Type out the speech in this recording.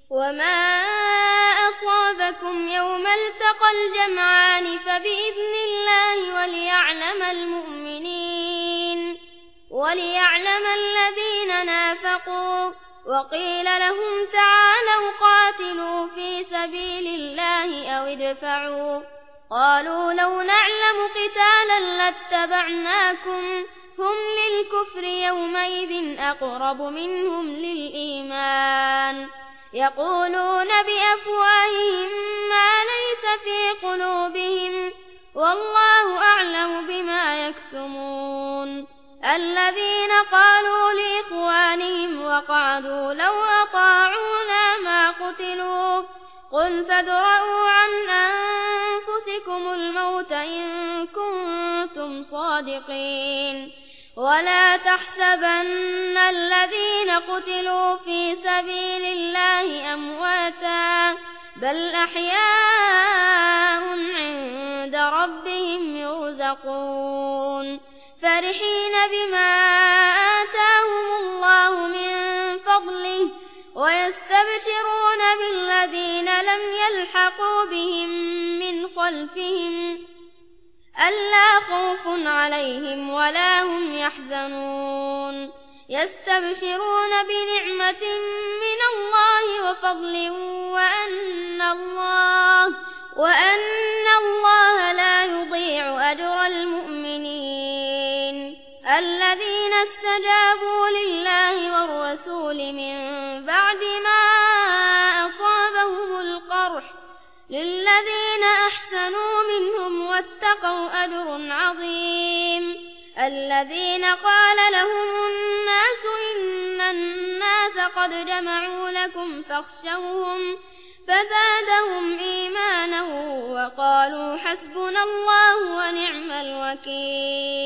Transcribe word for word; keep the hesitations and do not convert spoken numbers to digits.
وما أصابكم يوم التقى الجمعان فبإذن الله وليعلم المؤمنين وليعلم الذين نافقوا. وقيل لهم تعالوا قاتلوا في سبيل الله أو ادفعوا قالوا لو نعلم قتالا لاتبعناكم هم للكفر يومئذ أقرب منهم للإيمان يقولون بأفواههم ما ليس في قلوبهم والله أعلم بما يكتمون. الذين قالوا لإخوانهم وقعدوا لو أطاعونا ما قتلوا قل فادرءوا عن أنفسكم الموت إن كنتم صادقين ولا تحسبن الذين قتلوا في سبيل الله أمواتا بل أحياء عند ربهم يرزقون فرحين بما آتاهم الله من فضله ويستبشرون بالذين لم يلحقوا بهم من خلفهم ألا خوف عليهم ولا هم يحزنون يستبشرون بنعمة من الله وفضل وأن الله وأن الله لا يضيع أجر المؤمنين الذين استجابوا لله والرسول من بعد ما أصابهم القرح للذين أحسنوا منهم واتقوا أجر عظيم. الذين قال لهم الناس إن الناس قد جمعوا لكم فاخشوهم فزادهم إيمانا وقالوا حسبنا الله ونعم الوكيل.